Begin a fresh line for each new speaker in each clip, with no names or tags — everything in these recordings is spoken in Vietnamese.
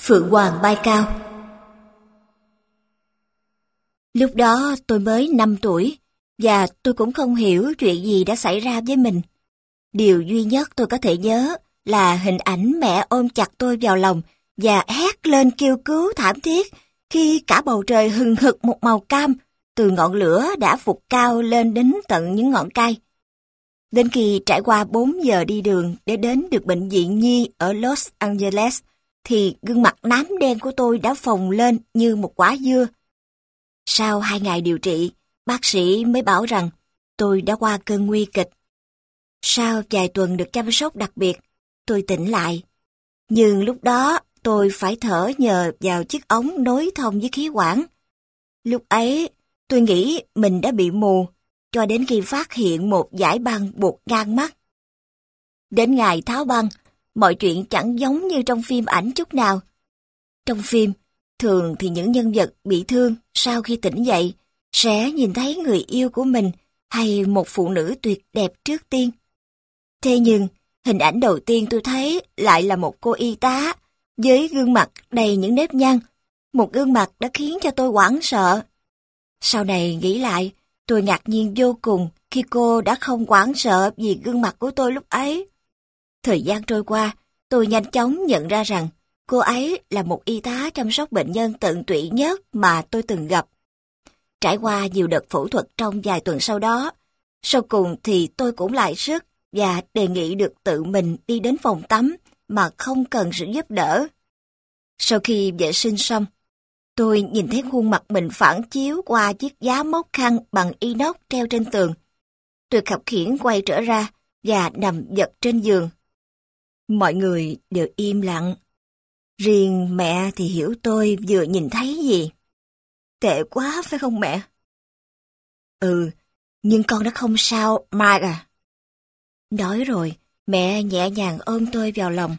Phượng Hoàng bay cao. Lúc đó tôi mới 5 tuổi, và tôi cũng không hiểu chuyện gì đã xảy ra với mình. Điều duy nhất tôi có thể nhớ là hình ảnh mẹ ôm chặt tôi vào lòng và hét lên kêu cứu thảm thiết khi cả bầu trời hừng hực một màu cam từ ngọn lửa đã vụt cao lên đến tận những ngọn cây. Đến khi trải qua 4 giờ đi đường để đến được bệnh viện nhi ở Los Angeles, thì gương mặt nám đen của tôi đã phồng lên như một quả dưa. Sau 2 ngày điều trị, bác sĩ mới bảo rằng tôi đã qua cơn nguy kịch. Sau vài tuần được chăm sóc đặc biệt, tôi tỉnh lại. Nhưng lúc đó tôi phải thở nhờ vào chiếc ống nối thông với khí quản. Lúc ấy tôi nghĩ mình đã bị mù, cho đến khi phát hiện một dải băng buộc ngang mắt. Đến ngày tháo băng, mọi chuyện chẳng giống như trong phim ảnh chút nào. Trong phim, thường thì những nhân vật bị thương sau khi tỉnh dậy sẽ nhìn thấy người yêu của mình hay một phụ nữ tuyệt đẹp trước tiên. Thế nhưng, hình ảnh đầu tiên tôi thấy lại là một cô y tá với gương mặt đầy những nếp nhăn, một gương mặt đã khiến cho tôi hoảng sợ. Sau này nghĩ lại, tôi ngạc nhiên vô cùng khi cô đã không hoảng sợ vì gương mặt của tôi lúc ấy. Thời gian trôi qua, tôi nhanh chóng nhận ra rằng cô ấy là một y tá chăm sóc bệnh nhân tận tụy nhất mà tôi từng gặp. Trải qua nhiều đợt phẫu thuật trong vài tuần sau đó, sau cùng thì tôi cũng lại sức và đề nghị được tự mình đi đến phòng tắm mà không cần sự giúp đỡ. Sau khi vệ sinh xong, tôi nhìn thấy khuôn mặt mình phản chiếu qua chiếc giá móc khăn bằng inox treo trên tường. Tôi khập khiễng quay trở ra và nằm giật trên giường. Mọi người đều im lặng. Riêng mẹ thì hiểu tôi vừa nhìn thấy gì. Tệ quá phải không mẹ? Ừ, nhưng con đã không sao, Mike à. Nói rồi, mẹ nhẹ nhàng ôm tôi vào lòng.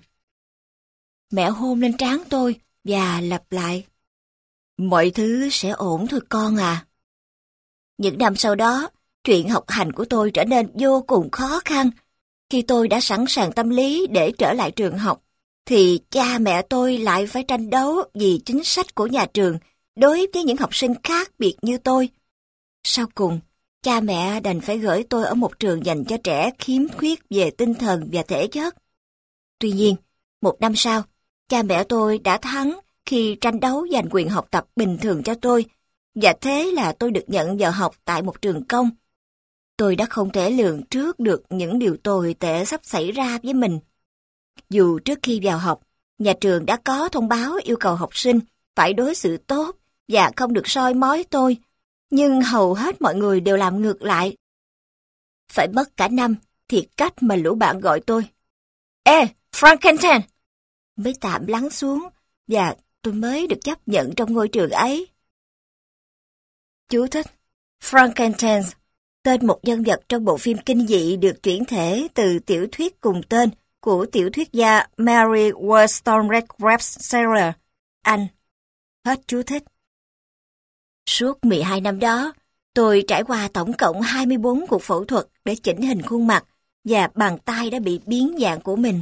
Mẹ hôn lên trán tôi và lặp lại. Mọi thứ sẽ ổn thôi con à. Những năm sau đó, chuyện học hành của tôi trở nên vô cùng khó khăn. Khi tôi đã sẵn sàng tâm lý để trở lại trường học, thì cha mẹ tôi lại phải tranh đấu vì chính sách của nhà trường đối với những học sinh khác biệt như tôi. Sau cùng, cha mẹ đành phải gửi tôi ở một trường dành cho trẻ khiếm khuyết về tinh thần và thể chất. Tuy nhiên, 1 năm sau, cha mẹ tôi đã thắng khi tranh đấu giành quyền học tập bình thường cho tôi, và thế là tôi được nhận vào học tại một trường công. Tôi đã không thể lường trước được những điều tồi tệ sắp xảy ra với mình. Dù trước khi vào học, nhà trường đã có thông báo yêu cầu học sinh phải đối xử tốt và không được soi mói tôi, nhưng hầu hết mọi người đều làm ngược lại. Phải mất cả năm thì cách mà lũ bạn gọi tôi, Ê, Frankenstein, mới tạm lắng xuống và tôi mới được chấp nhận trong ngôi trường ấy. Chú thích: Frankenstein, tên một nhân vật trong bộ phim kinh dị được chuyển thể từ tiểu thuyết cùng tên của tiểu thuyết gia Mary Wollstonecraft Shelley, Anh. Hết chú thích. Suốt 12 năm đó, tôi trải qua tổng cộng 24 cuộc phẫu thuật để chỉnh hình khuôn mặt và bàn tay đã bị biến dạng của mình.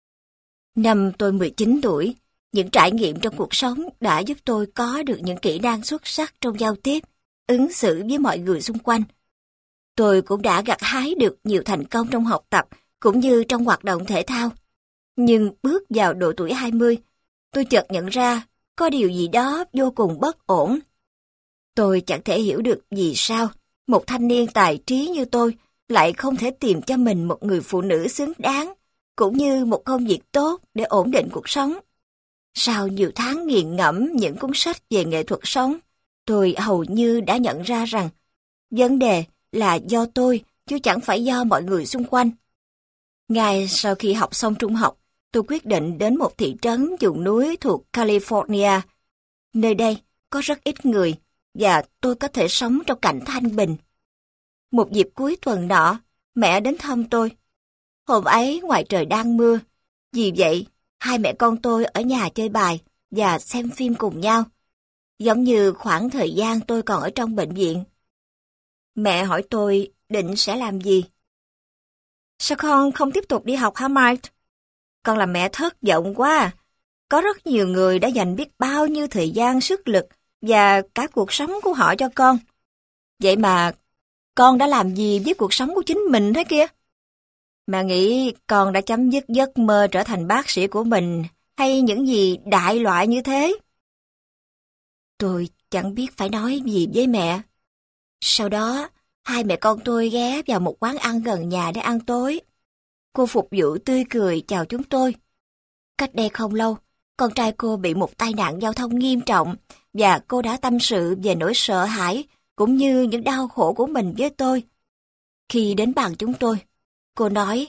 Năm tôi 19 tuổi, những trải nghiệm trong cuộc sống đã giúp tôi có được những kỹ năng xuất sắc trong giao tiếp, ứng xử với mọi người xung quanh. Tôi cũng đã gặt hái được nhiều thành công trong học tập cũng như trong hoạt động thể thao. Nhưng bước vào độ tuổi 20, tôi chợt nhận ra có điều gì đó vô cùng bất ổn. Tôi chẳng thể hiểu được vì sao một thanh niên tài trí như tôi lại không thể tìm cho mình một người phụ nữ xứng đáng, cũng như một công việc tốt để ổn định cuộc sống. Sau nhiều tháng nghiền ngẫm những cuốn sách về nghệ thuật sống, tôi hầu như đã nhận ra rằng vấn đề là do tôi, chứ chẳng phải do mọi người xung quanh. Ngay sau khi học xong trung học, tôi quyết định đến một thị trấn vùng núi thuộc California. Nơi đây có rất ít người, và tôi có thể sống trong cảnh thanh bình. Một dịp cuối tuần nọ, mẹ đến thăm tôi. Hôm ấy ngoài trời đang mưa, vì vậy hai mẹ con tôi ở nhà chơi bài và xem phim cùng nhau, giống như khoảng thời gian tôi còn ở trong bệnh viện. Mẹ hỏi tôi định sẽ làm gì. Sao con không tiếp tục đi học hả Mike? Con làm mẹ thất vọng quá. có rất nhiều người đã dành biết bao nhiêu thời gian, sức lực và cả cuộc sống của họ cho con. Vậy mà con đã làm gì với cuộc sống của chính mình thế kia? Mẹ nghĩ con đã chấm dứt giấc mơ trở thành bác sĩ của mình hay những gì đại loại như thế? Tôi chẳng biết phải nói gì với mẹ. Sau đó, hai mẹ con tôi ghé vào một quán ăn gần nhà để ăn tối. Cô phục vụ tươi cười chào chúng tôi. Cách đây không lâu, con trai cô bị một tai nạn giao thông nghiêm trọng và cô đã tâm sự về nỗi sợ hãi cũng như những đau khổ của mình với tôi. Khi đến bàn chúng tôi, cô nói: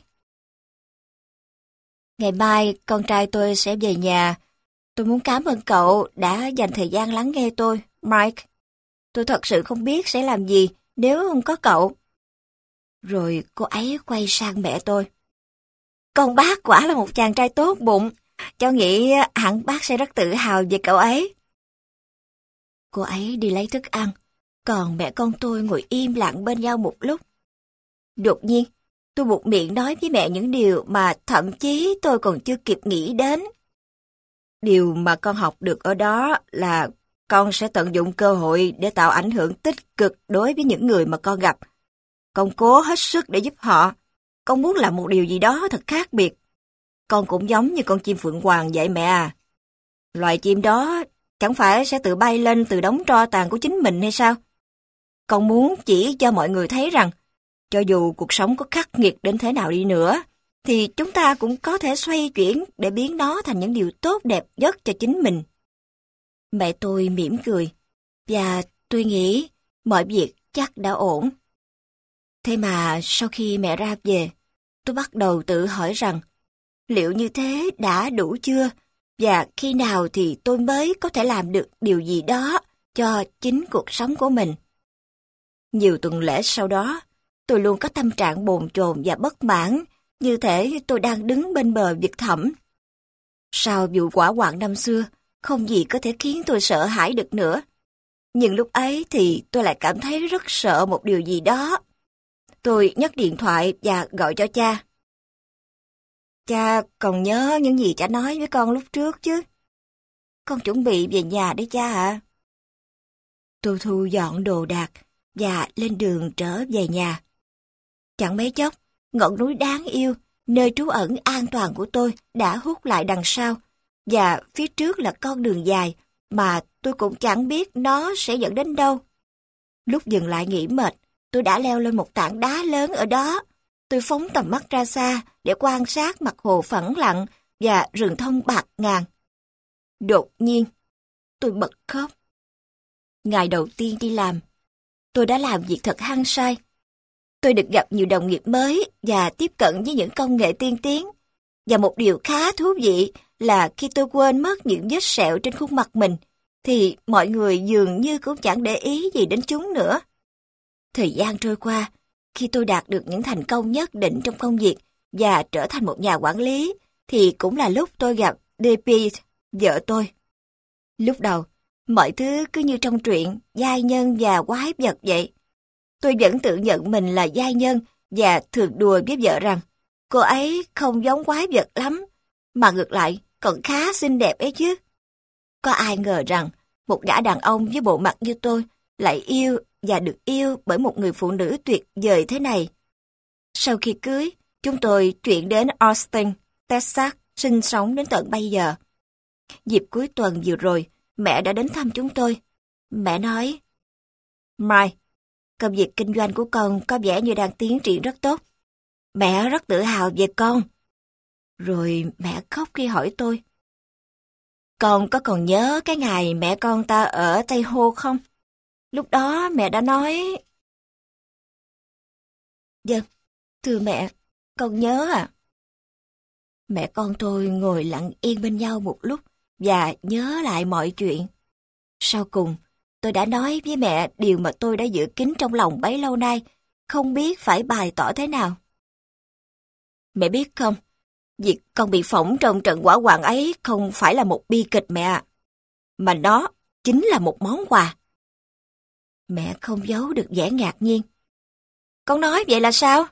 "Ngày mai con trai tôi sẽ về nhà. Tôi muốn cảm ơn cậu đã dành thời gian lắng nghe tôi, Mike. Tôi thật sự không biết sẽ làm gì nếu không có cậu." Rồi cô ấy quay sang mẹ tôi. "Con bác quả là một chàng trai tốt bụng. Cháu nghĩ hẳn bác sẽ rất tự hào về cậu ấy." Cô ấy đi lấy thức ăn, còn mẹ con tôi ngồi im lặng bên nhau một lúc. Đột nhiên, tôi buột miệng nói với mẹ những điều mà thậm chí tôi còn chưa kịp nghĩ đến. Điều mà con học được ở đó là con sẽ tận dụng cơ hội để tạo ảnh hưởng tích cực đối với những người mà con gặp. Con cố hết sức để giúp họ. Con muốn làm một điều gì đó thật khác biệt. Con cũng giống như con chim phượng hoàng vậy mẹ à. Loài chim đó chẳng phải sẽ tự bay lên từ đống tro tàn của chính mình hay sao? Con muốn chỉ cho mọi người thấy rằng, cho dù cuộc sống có khắc nghiệt đến thế nào đi nữa, thì chúng ta cũng có thể xoay chuyển để biến nó thành những điều tốt đẹp nhất cho chính mình. Mẹ tôi mỉm cười, và tôi nghĩ mọi việc chắc đã ổn. Thế mà sau khi mẹ ra về, tôi bắt đầu tự hỏi rằng, liệu như thế đã đủ chưa? Và khi nào thì tôi mới có thể làm được điều gì đó cho chính cuộc sống của mình? Nhiều tuần lễ sau đó, tôi luôn có tâm trạng bồn chồn và bất mãn, như thể tôi đang đứng bên bờ vực thẳm. Sau vụ hỏa hoạn năm xưa, không gì có thể khiến tôi sợ hãi được nữa. Nhưng lúc ấy thì tôi lại cảm thấy rất sợ một điều gì đó. Tôi nhấc điện thoại và gọi cho cha. "Cha còn nhớ những gì cha nói với con lúc trước chứ? Con chuẩn bị về nhà đấy cha ạ." Tôi thu dọn đồ đạc và lên đường trở về nhà. Chẳng mấy chốc, ngọn núi đáng yêu, nơi trú ẩn an toàn của tôi đã hút lại đằng sau, và phía trước là con đường dài mà tôi cũng chẳng biết nó sẽ dẫn đến đâu. Lúc dừng lại nghỉ mệt, tôi đã leo lên một tảng đá lớn ở đó. Tôi phóng tầm mắt ra xa để quan sát mặt hồ phẳng lặng và rừng thông bạt ngàn. Đột nhiên, tôi bật khóc. Ngày đầu tiên đi làm, tôi đã làm việc thật hăng say. Tôi được gặp nhiều đồng nghiệp mới và tiếp cận với những công nghệ tiên tiến. Và một điều khá thú vị là khi tôi quên mất những vết sẹo trên khuôn mặt mình, thì mọi người dường như cũng chẳng để ý gì đến chúng nữa. Thời gian trôi qua, khi tôi đạt được những thành công nhất định trong công việc và trở thành một nhà quản lý, thì cũng là lúc tôi gặp Debbie, vợ tôi. Lúc đầu, mọi thứ cứ như trong truyện giai nhân và quái vật vậy. Tôi vẫn tự nhận mình là giai nhân và thường đùa với vợ rằng cô ấy không giống quái vật lắm, mà ngược lại còn khá xinh đẹp ấy chứ. Có ai ngờ rằng một gã đàn ông với bộ mặt như tôi lại yêu và được yêu bởi một người phụ nữ tuyệt vời thế này. Sau khi cưới, chúng tôi chuyển đến Austin, Texas, sinh sống đến tận bây giờ. Dịp cuối tuần vừa rồi, mẹ đã đến thăm chúng tôi. Mẹ nói: "Mai, công việc kinh doanh của con có vẻ như đang tiến triển rất tốt. Mẹ rất tự hào về con." Rồi mẹ khóc khi hỏi tôi: "Con có còn nhớ cái ngày mẹ con ta ở Tây Hồ không? Lúc đó mẹ đã nói..." "Vâng, thưa mẹ, con nhớ à." Mẹ con tôi ngồi lặng yên bên nhau một lúc và nhớ lại mọi chuyện. Sau cùng, tôi đã nói với mẹ điều mà tôi đã giữ kín trong lòng bấy lâu nay, không biết phải bày tỏ thế nào. "Mẹ biết không, việc con bị phỏng trong trận hỏa hoạn ấy không phải là một bi kịch mẹ ạ, mà nó chính là một món quà." Mẹ không giấu được vẻ ngạc nhiên. "Con nói vậy là sao?"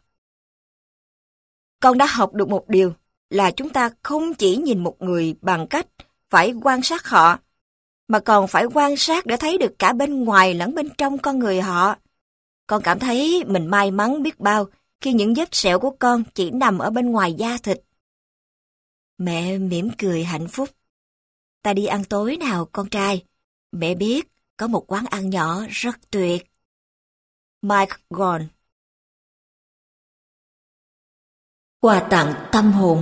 "Con đã học được một điều là chúng ta không chỉ nhìn một người bằng cách phải quan sát họ, mà còn phải quan sát để thấy được cả bên ngoài lẫn bên trong con người họ. Con cảm thấy mình may mắn biết bao khi những vết sẹo của con chỉ nằm ở bên ngoài da thịt. Mẹ mỉm cười hạnh phúc. Ta đi ăn tối nào con trai. Mẹ biết có một quán ăn nhỏ rất tuyệt. Mike Gone. Quà tặng tâm hồn.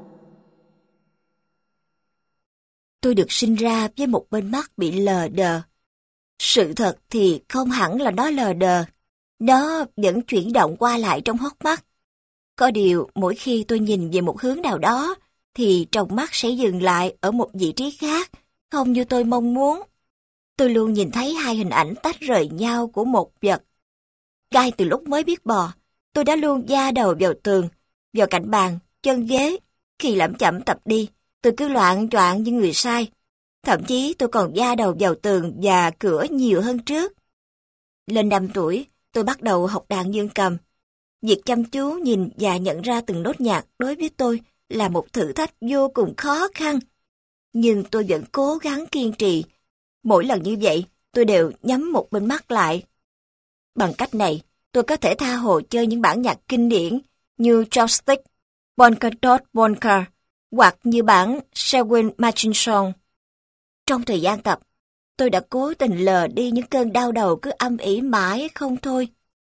Tôi được sinh ra với một bên mắt bị lờ đờ. Sự thật thì không hẳn là nó lờ đờ. Nó vẫn chuyển động qua lại trong hốc mắt. Có điều mỗi khi tôi nhìn về một hướng nào đó, thì trong mắt sẽ dừng lại ở một vị trí khác, không như tôi mong muốn. Tôi luôn nhìn thấy hai hình ảnh tách rời nhau của một vật. Ngay từ lúc mới biết bò, tôi đã luôn da đầu vào tường, vào cạnh bàn, chân ghế. Khi lẩm chẩm tập đi, tôi cứ loạng choạng như người sai. Thậm chí tôi còn da đầu vào tường và cửa nhiều hơn trước. Lên 5 tuổi, tôi bắt đầu học đàn dương cầm. Việc chăm chú nhìn và nhận ra từng nốt nhạc đối với tôi là một thử thách vô cùng khó khăn. Nhưng tôi vẫn cố gắng kiên trì. Mỗi lần như vậy, tôi đều nhắm một bên mắt lại. Bằng cách này, tôi có thể tha hồ chơi những bản nhạc kinh điển như Chopstick, Polka Dot Polka hoặc như bản Selwyn Marching Song. Trong thời gian tập, tôi đã cố tình lờ đi những cơn đau đầu cứ âm ỉ mãi không thôi.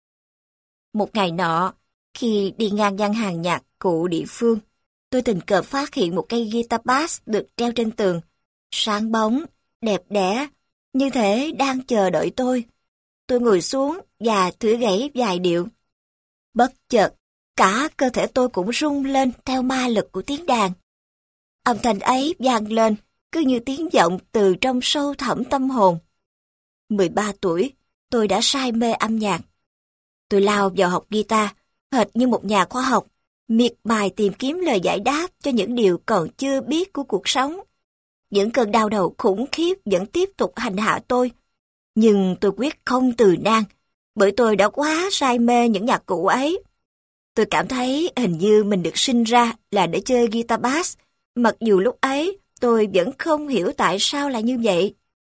Một ngày nọ, khi đi ngang gian hàng nhạc cụ địa phương, tôi tình cờ phát hiện một cây guitar bass được treo trên tường, sáng bóng, đẹp đẽ, như thể đang chờ đợi tôi. Tôi ngồi xuống và thử gảy vài điệu. Bất chợt, cả cơ thể tôi cũng rung lên theo ma lực của tiếng đàn. Âm thanh ấy vang lên, cứ như tiếng vọng từ trong sâu thẳm tâm hồn. 13 tuổi, tôi đã say mê âm nhạc. Tôi lao vào học guitar, hệt như một nhà khoa học, miệt mài tìm kiếm lời giải đáp cho những điều còn chưa biết của cuộc sống. Những cơn đau đầu khủng khiếp vẫn tiếp tục hành hạ tôi. Nhưng tôi quyết không từ nan, bởi tôi đã quá say mê những nhạc cụ ấy. Tôi cảm thấy hình như mình được sinh ra là để chơi guitar bass, mặc dù lúc ấy tôi vẫn không hiểu tại sao lại như vậy.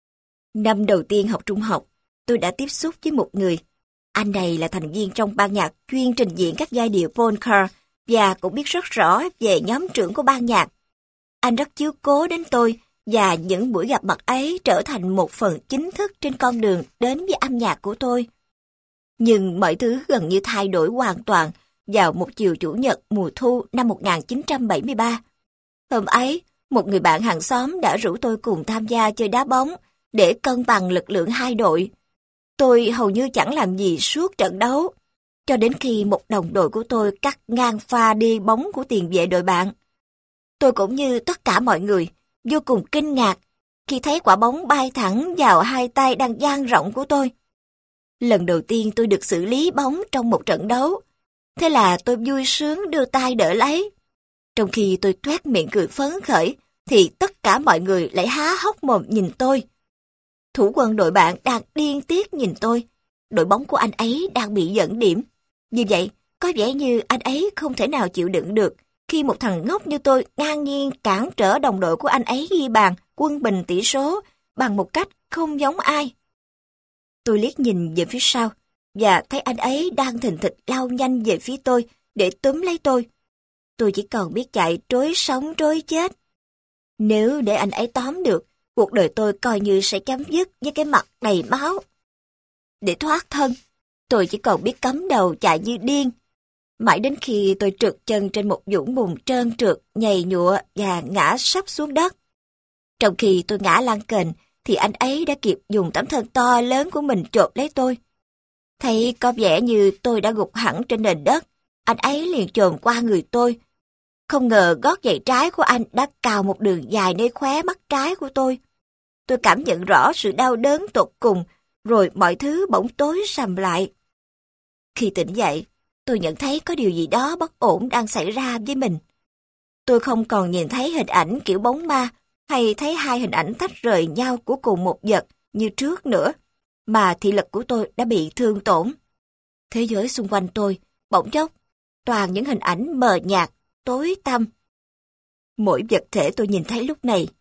Năm đầu tiên học trung học, tôi đã tiếp xúc với một người. Anh này là thành viên trong ban nhạc chuyên trình diễn các giai điệu polka và cũng biết rất rõ về nhóm trưởng của ban nhạc. Anh rất chiếu cố đến tôi và những buổi gặp mặt ấy trở thành một phần chính thức trên con đường đến với âm nhạc của tôi. Nhưng mọi thứ gần như thay đổi hoàn toàn vào một chiều chủ nhật mùa thu năm 1973. Hôm ấy, một người bạn hàng xóm đã rủ tôi cùng tham gia chơi đá bóng để cân bằng lực lượng hai đội. Tôi hầu như chẳng làm gì suốt trận đấu, cho đến khi một đồng đội của tôi cắt ngang pha đi bóng của tiền vệ đội bạn. Tôi cũng như tất cả mọi người, vô cùng kinh ngạc khi thấy quả bóng bay thẳng vào hai tay đang dang rộng của tôi. Lần đầu tiên tôi được xử lý bóng trong một trận đấu, thế là tôi vui sướng đưa tay đỡ lấy. Trong khi tôi toét miệng cười phấn khởi, thì tất cả mọi người lại há hốc mồm nhìn tôi. Thủ quân đội bạn đang điên tiết nhìn tôi. Đội bóng của anh ấy đang bị dẫn điểm. Vì vậy, có vẻ như anh ấy không thể nào chịu đựng được khi một thằng ngốc như tôi ngang nhiên cản trở đồng đội của anh ấy ghi bàn, quân bình tỷ số bằng một cách không giống ai. Tôi liếc nhìn về phía sau và thấy anh ấy đang thình thịch lao nhanh về phía tôi để túm lấy tôi. Tôi chỉ còn biết chạy trối sống trối chết. Nếu để anh ấy tóm được, cuộc đời tôi coi như sẽ chấm dứt với cái mặt đầy máu. Để thoát thân, tôi chỉ còn biết cắm đầu chạy như điên. Mãi đến khi tôi trượt chân trên một vũng bùn trơn trượt, nhầy nhụa và ngã sấp xuống đất. Trong khi tôi ngã lăn kềnh, thì anh ấy đã kịp dùng tấm thân to lớn của mình chộp lấy tôi. Thấy có vẻ như tôi đã gục hẳn trên nền đất, anh ấy liền chồm qua người tôi. Không ngờ gót giày trái của anh đã cào một đường dài nơi khóe mắt trái của tôi. Tôi cảm nhận rõ sự đau đớn tột cùng, rồi mọi thứ bỗng tối sầm lại. Khi tỉnh dậy, tôi nhận thấy có điều gì đó bất ổn đang xảy ra với mình. Tôi không còn nhìn thấy hình ảnh kiểu bóng ma, hay thấy hai hình ảnh tách rời nhau của cùng một vật như trước nữa, mà thị lực của tôi đã bị thương tổn. Thế giới xung quanh tôi, bỗng chốc, toàn những hình ảnh mờ nhạt, tối tăm. Mỗi vật thể tôi nhìn thấy lúc này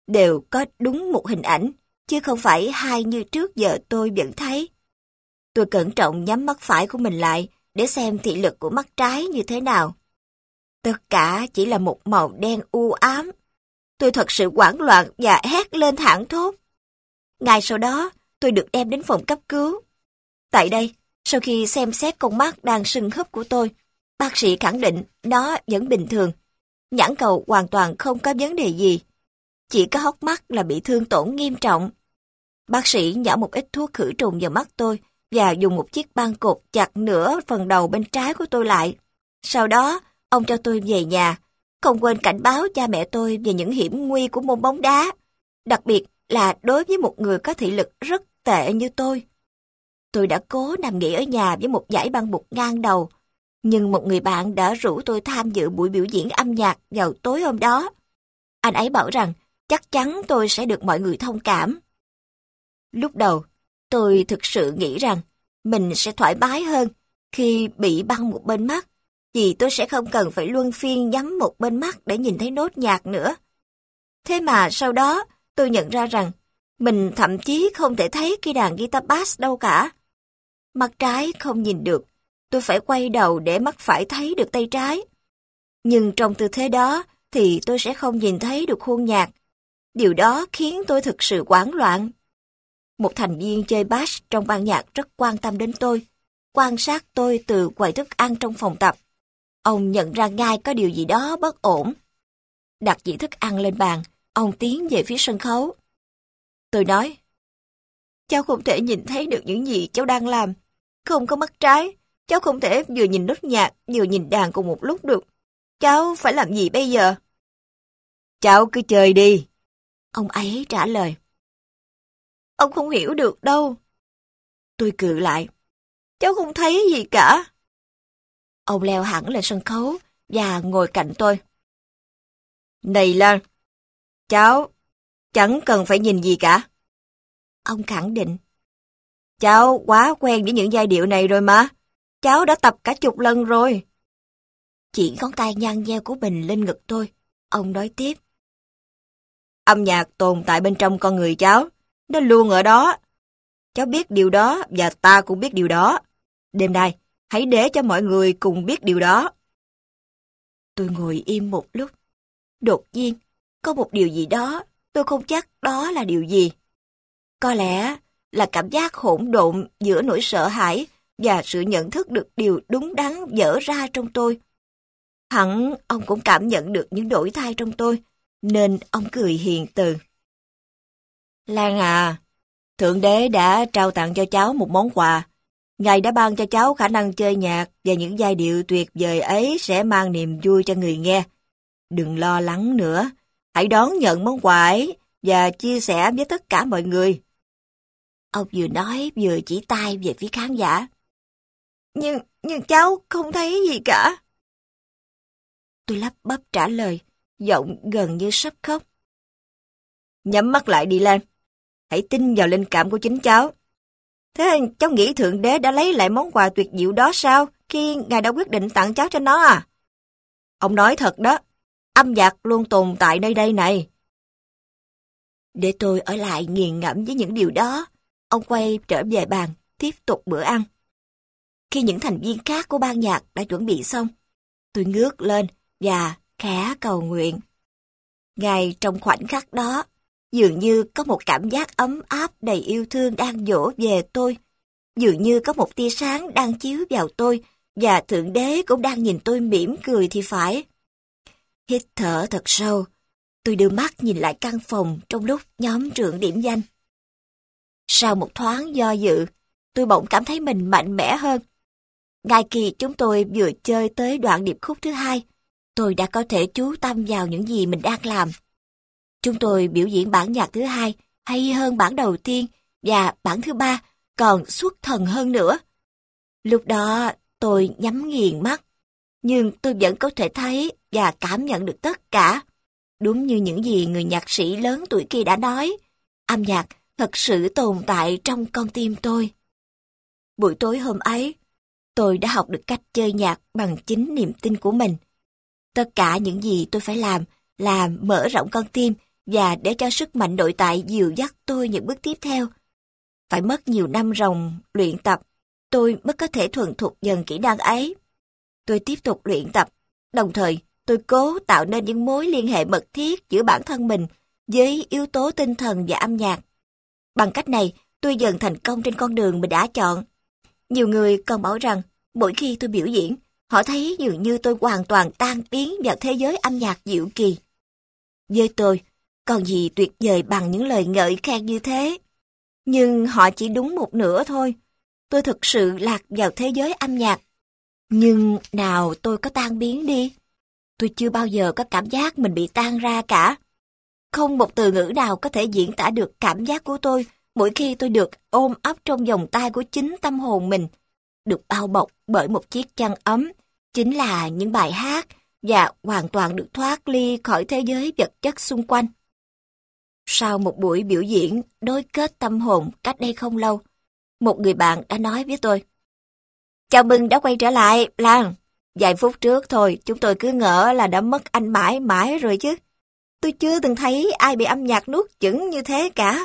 đều có đúng một hình ảnh, chứ không phải hai như trước giờ tôi vẫn thấy. Tôi cẩn trọng nhắm mắt phải của mình lại để xem thị lực của mắt trái như thế nào. Tất cả chỉ là một màu đen u ám. Tôi thật sự hoảng loạn và hét lên thảng thốt. Ngay sau đó, tôi được đem đến phòng cấp cứu. Tại đây, sau khi xem xét con mắt đang sưng húp của tôi, bác sĩ khẳng định nó vẫn bình thường. Nhãn cầu hoàn toàn không có vấn đề gì. Chỉ có hốc mắt là bị thương tổn nghiêm trọng. Bác sĩ nhỏ một ít thuốc khử trùng vào mắt tôi và dùng một chiếc băng cột chặt nửa phần đầu bên trái của tôi lại. Sau đó, ông cho tôi về nhà, không quên cảnh báo cha mẹ tôi về những hiểm nguy của môn bóng đá, đặc biệt là đối với một người có thị lực rất tệ như tôi. Tôi đã cố nằm nghỉ ở nhà với một dải băng buộc ngang đầu, nhưng một người bạn đã rủ tôi tham dự buổi biểu diễn âm nhạc vào tối hôm đó. Anh ấy bảo rằng chắc chắn tôi sẽ được mọi người thông cảm. Lúc đầu, tôi thực sự nghĩ rằng mình sẽ thoải mái hơn khi bị băng một bên mắt, vì tôi sẽ không cần phải luân phiên nhắm một bên mắt để nhìn thấy nốt nhạc nữa. Thế mà sau đó, tôi nhận ra rằng mình thậm chí không thể thấy cây đàn guitar bass đâu cả. Mắt trái không nhìn được, tôi phải quay đầu để mắt phải thấy được tay trái. Nhưng trong tư thế đó thì tôi sẽ không nhìn thấy được khuôn nhạc. Điều đó khiến tôi thực sự hoảng loạn. Một thành viên chơi bass trong ban nhạc rất quan tâm đến tôi, quan sát tôi từ quầy thức ăn trong phòng tập. Ông nhận ra ngay có điều gì đó bất ổn. Đặt dĩa thức ăn lên bàn, ông tiến về phía sân khấu. Tôi nói, cháu không thể nhìn thấy được những gì cháu đang làm. Không có mắt trái, cháu không thể vừa nhìn nốt nhạc, vừa nhìn đàn cùng một lúc được. Cháu phải làm gì bây giờ? Cháu cứ chơi đi. Ông ấy trả lời. Ông không hiểu được đâu. Tôi cự lại. Cháu không thấy gì cả. Ông leo hẳn lên sân khấu và ngồi cạnh tôi. Này Lan, cháu chẳng cần phải nhìn gì cả. Ông khẳng định. Cháu quá quen với những giai điệu này rồi mà. Cháu đã tập cả chục lần rồi. Chỉ ngón tay nhăn nheo của mình lên ngực tôi. Ông nói tiếp. Âm nhạc tồn tại bên trong con người cháu. Nó luôn ở đó. Cháu biết điều đó và ta cũng biết điều đó. Đêm nay, hãy để cho mọi người cùng biết điều đó. Tôi ngồi im một lúc. Đột nhiên, có một điều gì đó, tôi không chắc đó là điều gì. Có lẽ là cảm giác hỗn độn giữa nỗi sợ hãi và sự nhận thức được điều đúng đắn dở ra trong tôi. Hẳn ông cũng cảm nhận được những đổi thay trong tôi, nên ông cười hiền từ. Lan à, Thượng Đế đã trao tặng cho cháu một món quà. Ngài đã ban cho cháu khả năng chơi nhạc và những giai điệu tuyệt vời ấy sẽ mang niềm vui cho người nghe. Đừng lo lắng nữa, hãy đón nhận món quà ấy và chia sẻ với tất cả mọi người. Ông vừa nói vừa chỉ tay về phía khán giả. Nhưng cháu không thấy gì cả. Tôi lắp bắp trả lời, giọng gần như sắp khóc. Nhắm mắt lại đi Lan. Hãy tin vào linh cảm của chính cháu. Thế cháu nghĩ Thượng Đế đã lấy lại món quà tuyệt diệu đó sao khi Ngài đã quyết định tặng cháu cho nó à? Ông nói thật đó, âm nhạc luôn tồn tại nơi đây này. Để tôi ở lại nghiền ngẫm với những điều đó, ông quay trở về bàn, tiếp tục bữa ăn. Khi những thành viên khác của ban nhạc đã chuẩn bị xong, tôi ngước lên và khẽ cầu nguyện. Ngay trong khoảnh khắc đó, dường như có một cảm giác ấm áp đầy yêu thương đang dỗ về tôi. Dường như có một tia sáng đang chiếu vào tôi và Thượng Đế cũng đang nhìn tôi mỉm cười thì phải. Hít thở thật sâu, tôi đưa mắt nhìn lại căn phòng trong lúc nhóm trưởng điểm danh. Sau một thoáng do dự, tôi bỗng cảm thấy mình mạnh mẽ hơn. Ngay khi chúng tôi vừa chơi tới đoạn điệp khúc thứ hai, tôi đã có thể chú tâm vào những gì mình đang làm. Chúng tôi biểu diễn bản nhạc thứ hai hay hơn bản đầu tiên và bản thứ ba còn xuất thần hơn nữa. Lúc đó tôi nhắm nghiền mắt, nhưng tôi vẫn có thể thấy và cảm nhận được tất cả. Đúng như những gì người nhạc sĩ lớn tuổi kia đã nói, âm nhạc thật sự tồn tại trong con tim tôi. Buổi tối hôm ấy, tôi đã học được cách chơi nhạc bằng chính niềm tin của mình. Tất cả những gì tôi phải làm là mở rộng con tim và để cho sức mạnh nội tại dìu dắt tôi những bước tiếp theo. Phải mất nhiều năm ròng luyện tập, tôi mới có thể thuần thục dần kỹ năng ấy. Tôi tiếp tục luyện tập, đồng thời tôi cố tạo nên những mối liên hệ mật thiết giữa bản thân mình với yếu tố tinh thần và âm nhạc. Bằng cách này, tôi dần thành công trên con đường mình đã chọn. Nhiều người còn bảo rằng, mỗi khi tôi biểu diễn, họ thấy dường như tôi hoàn toàn tan biến vào thế giới âm nhạc diệu kỳ. Với tôi, còn gì tuyệt vời bằng những lời ngợi khen như thế. Nhưng họ chỉ đúng một nửa thôi. Tôi thực sự lạc vào thế giới âm nhạc. Nhưng nào tôi có tan biến đi. Tôi chưa bao giờ có cảm giác mình bị tan ra cả. Không một từ ngữ nào có thể diễn tả được cảm giác của tôi mỗi khi tôi được ôm ấp trong vòng tay của chính tâm hồn mình, được bao bọc bởi một chiếc chăn ấm, chính là những bài hát, và hoàn toàn được thoát ly khỏi thế giới vật chất xung quanh. Sau một buổi biểu diễn nối kết tâm hồn cách đây không lâu, một người bạn đã nói với tôi: "Chào mừng đã quay trở lại, Lan. Vài phút trước thôi, chúng tôi cứ ngỡ là đã mất anh mãi mãi rồi chứ. Tôi chưa từng thấy ai bị âm nhạc nuốt chửng như thế cả."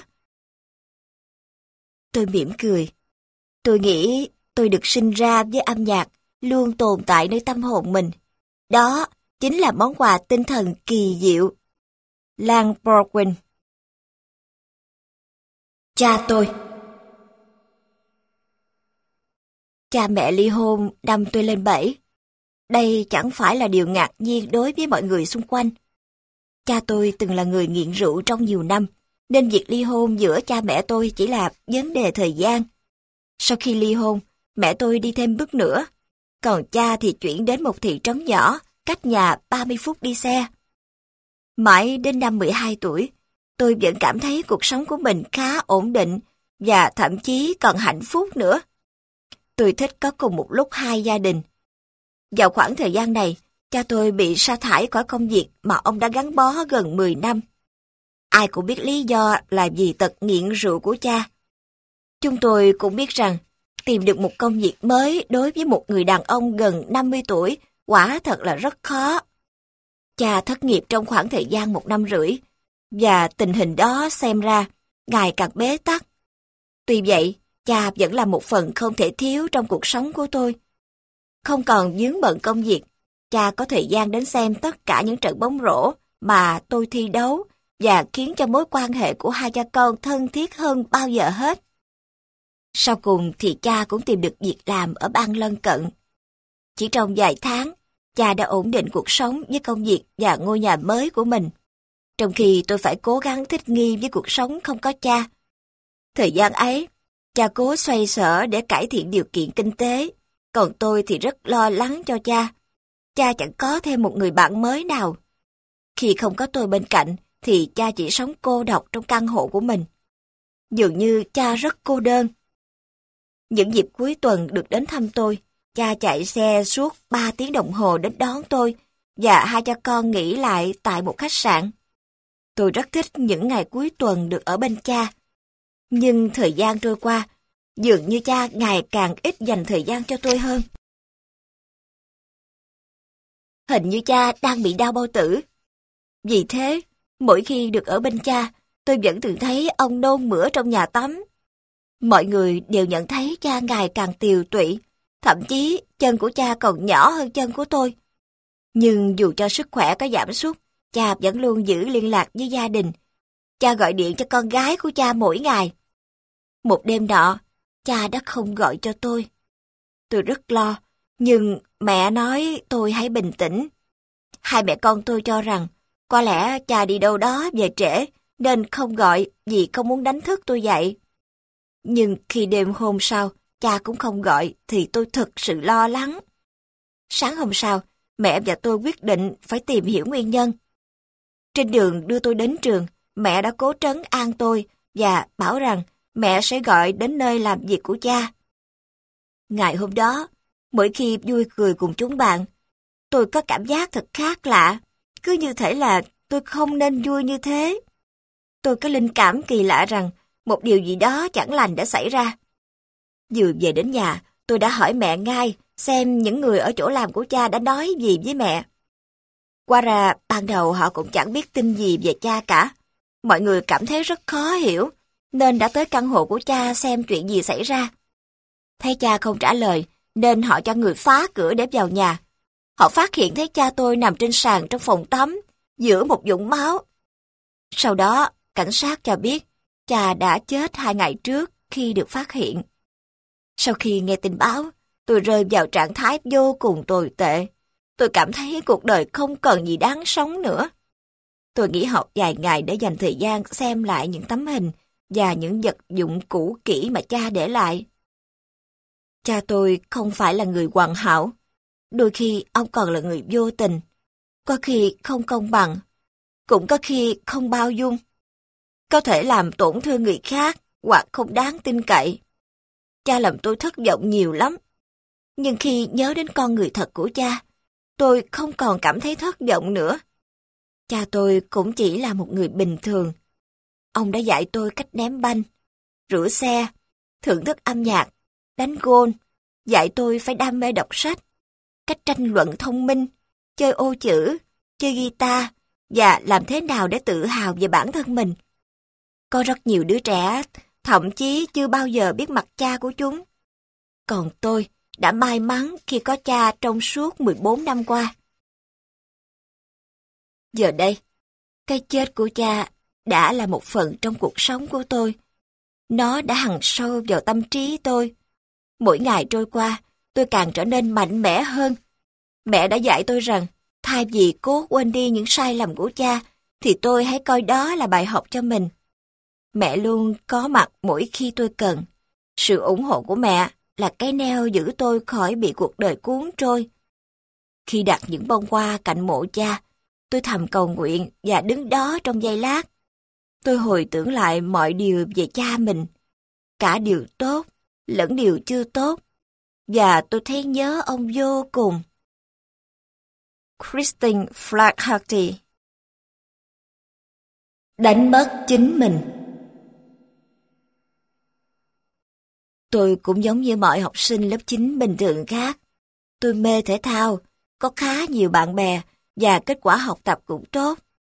Tôi mỉm cười. Tôi nghĩ tôi được sinh ra với âm nhạc, luôn tồn tại nơi tâm hồn mình. Đó chính là món quà tinh thần kỳ diệu. Lan Baldwin. Cha tôi. Cha mẹ ly hôn năm tôi lên 7. Đây chẳng phải là điều ngạc nhiên đối với mọi người xung quanh. Cha tôi từng là người nghiện rượu trong nhiều năm, nên việc ly hôn giữa cha mẹ tôi chỉ là vấn đề thời gian. Sau khi ly hôn, mẹ tôi đi thêm bước nữa, còn cha thì chuyển đến một thị trấn nhỏ, cách nhà 30 phút đi xe. Mãi đến năm 12 tuổi, tôi vẫn cảm thấy cuộc sống của mình khá ổn định và thậm chí còn hạnh phúc nữa. Tôi thích có cùng một lúc hai gia đình. Vào khoảng thời gian này, cha tôi bị sa thải khỏi công việc mà ông đã gắn bó gần 10 năm. Ai cũng biết lý do là vì tật nghiện rượu của cha. Chúng tôi cũng biết rằng tìm được một công việc mới đối với một người đàn ông gần 50 tuổi quả thật là rất khó. Cha thất nghiệp trong khoảng thời gian 1 năm rưỡi, và tình hình đó xem ra ngày càng bế tắc. Tuy vậy, cha vẫn là một phần không thể thiếu trong cuộc sống của tôi. Không còn vướng bận công việc, cha có thời gian đến xem tất cả những trận bóng rổ mà tôi thi đấu và khiến cho mối quan hệ của hai cha con thân thiết hơn bao giờ hết. Sau cùng thì cha cũng tìm được việc làm ở bang lân cận. Chỉ trong vài tháng, cha đã ổn định cuộc sống với công việc và ngôi nhà mới của mình, trong khi tôi phải cố gắng thích nghi với cuộc sống không có cha. Thời gian ấy, cha cố xoay sở để cải thiện điều kiện kinh tế, còn tôi thì rất lo lắng cho cha. Cha chẳng có thêm một người bạn mới nào. Khi không có tôi bên cạnh, thì cha chỉ sống cô độc trong căn hộ của mình. Dường như cha rất cô đơn. Những dịp cuối tuần được đến thăm tôi, cha chạy xe suốt 3 tiếng đồng hồ đến đón tôi, và hai cha con nghỉ lại tại một khách sạn. Tôi rất thích những ngày cuối tuần được ở bên cha. Nhưng thời gian trôi qua, dường như cha ngày càng ít dành thời gian cho tôi hơn. Hình như cha đang bị đau bao tử. Vì thế, mỗi khi được ở bên cha, tôi vẫn thường thấy ông nôn mửa trong nhà tắm. Mọi người đều nhận thấy cha ngày càng tiều tụy, thậm chí chân của cha còn nhỏ hơn chân của tôi. Nhưng dù cho sức khỏe có giảm sút, cha vẫn luôn giữ liên lạc với gia đình. Cha gọi điện cho con gái của cha mỗi ngày. Một đêm nọ, cha đã không gọi cho tôi. Tôi rất lo, nhưng mẹ nói tôi hãy bình tĩnh. Hai mẹ con tôi cho rằng có lẽ cha đi đâu đó về trễ nên không gọi vì không muốn đánh thức tôi dậy. Nhưng khi đêm hôm sau cha cũng không gọi thì tôi thực sự lo lắng. Sáng hôm sau, mẹ và tôi quyết định phải tìm hiểu nguyên nhân. Trên đường đưa tôi đến trường, mẹ đã cố trấn an tôi và bảo rằng mẹ sẽ gọi đến nơi làm việc của cha. Ngày hôm đó, mỗi khi vui cười cùng chúng bạn, tôi có cảm giác thật khác lạ, cứ như thể là tôi không nên vui như thế. Tôi có linh cảm kỳ lạ rằng một điều gì đó chẳng lành đã xảy ra. Vừa về đến nhà, tôi đã hỏi mẹ ngay xem những người ở chỗ làm của cha đã nói gì với mẹ. Qua ra, ban đầu họ cũng chẳng biết tin gì về cha cả. Mọi người cảm thấy rất khó hiểu, nên đã tới căn hộ của cha xem chuyện gì xảy ra. Thấy cha không trả lời, nên họ cho người phá cửa để vào nhà. Họ phát hiện thấy cha tôi nằm trên sàn trong phòng tắm, giữa một vũng máu. Sau đó, cảnh sát cho biết cha đã chết 2 ngày trước khi được phát hiện. Sau khi nghe tin báo, tôi rơi vào trạng thái vô cùng tồi tệ. Tôi cảm thấy cuộc đời không còn gì đáng sống nữa. Tôi nghỉ học vài ngày để dành thời gian xem lại những tấm hình và những vật dụng cũ kỹ mà cha để lại. Cha tôi không phải là người hoàn hảo. Đôi khi ông còn là người vô tình. Có khi không công bằng. Cũng có khi không bao dung. Có thể làm tổn thương người khác hoặc không đáng tin cậy. Cha làm tôi thất vọng nhiều lắm. Nhưng khi nhớ đến con người thật của cha, tôi không còn cảm thấy thất vọng nữa. Cha tôi cũng chỉ là một người bình thường. Ông đã dạy tôi cách ném banh, rửa xe, thưởng thức âm nhạc, đánh gôn, dạy tôi phải đam mê đọc sách, cách tranh luận thông minh, chơi ô chữ, chơi guitar và làm thế nào để tự hào về bản thân mình. Có rất nhiều đứa trẻ thậm chí chưa bao giờ biết mặt cha của chúng. Còn tôi đã may mắn khi có cha trong suốt 14 năm qua. Giờ đây, cái chết của cha đã là một phần trong cuộc sống của tôi. Nó đã hằn sâu vào tâm trí tôi. Mỗi ngày trôi qua, tôi càng trở nên mạnh mẽ hơn. Mẹ đã dạy tôi rằng, thay vì cố quên đi những sai lầm của cha, thì tôi hãy coi đó là bài học cho mình. Mẹ luôn có mặt mỗi khi tôi cần. Sự ủng hộ của mẹ là cái neo giữ tôi khỏi bị cuộc đời cuốn trôi. Khi đặt những bông hoa cạnh mộ cha, tôi thầm cầu nguyện và đứng đó trong giây lát. Tôi hồi tưởng lại mọi điều về cha mình, cả điều tốt lẫn điều chưa tốt, và tôi thấy nhớ ông vô cùng. Christine Flaherty. Đánh mất chính mình. Tôi cũng giống như mọi học sinh lớp 9 bình thường khác. Tôi mê thể thao, có khá nhiều bạn bè và kết quả học tập cũng tốt.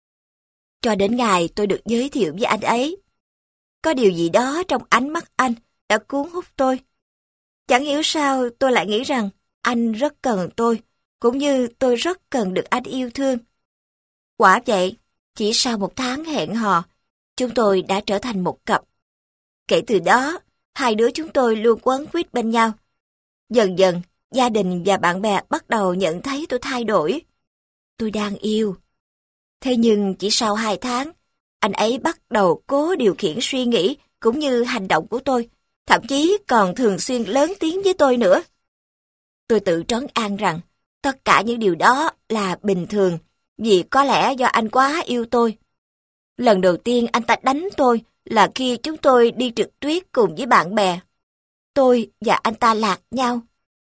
Cho đến ngày tôi được giới thiệu với anh ấy. Có điều gì đó trong ánh mắt anh đã cuốn hút tôi. Chẳng hiểu sao tôi lại nghĩ rằng anh rất cần tôi, cũng như tôi rất cần được anh yêu thương. Quả vậy, chỉ sau 1 tháng hẹn hò, chúng tôi đã trở thành một cặp. Kể từ đó, hai đứa chúng tôi luôn quấn quýt bên nhau. Dần dần, gia đình và bạn bè bắt đầu nhận thấy tôi thay đổi. Tôi đang yêu. Thế nhưng chỉ sau 2 tháng, anh ấy bắt đầu cố điều khiển suy nghĩ cũng như hành động của tôi, thậm chí còn thường xuyên lớn tiếng với tôi nữa. Tôi tự trấn an rằng tất cả những điều đó là bình thường, vì có lẽ do anh quá yêu tôi. Lần đầu tiên anh ta đánh tôi là khi chúng tôi đi trượt tuyết cùng với bạn bè. Tôi và anh ta lạc nhau.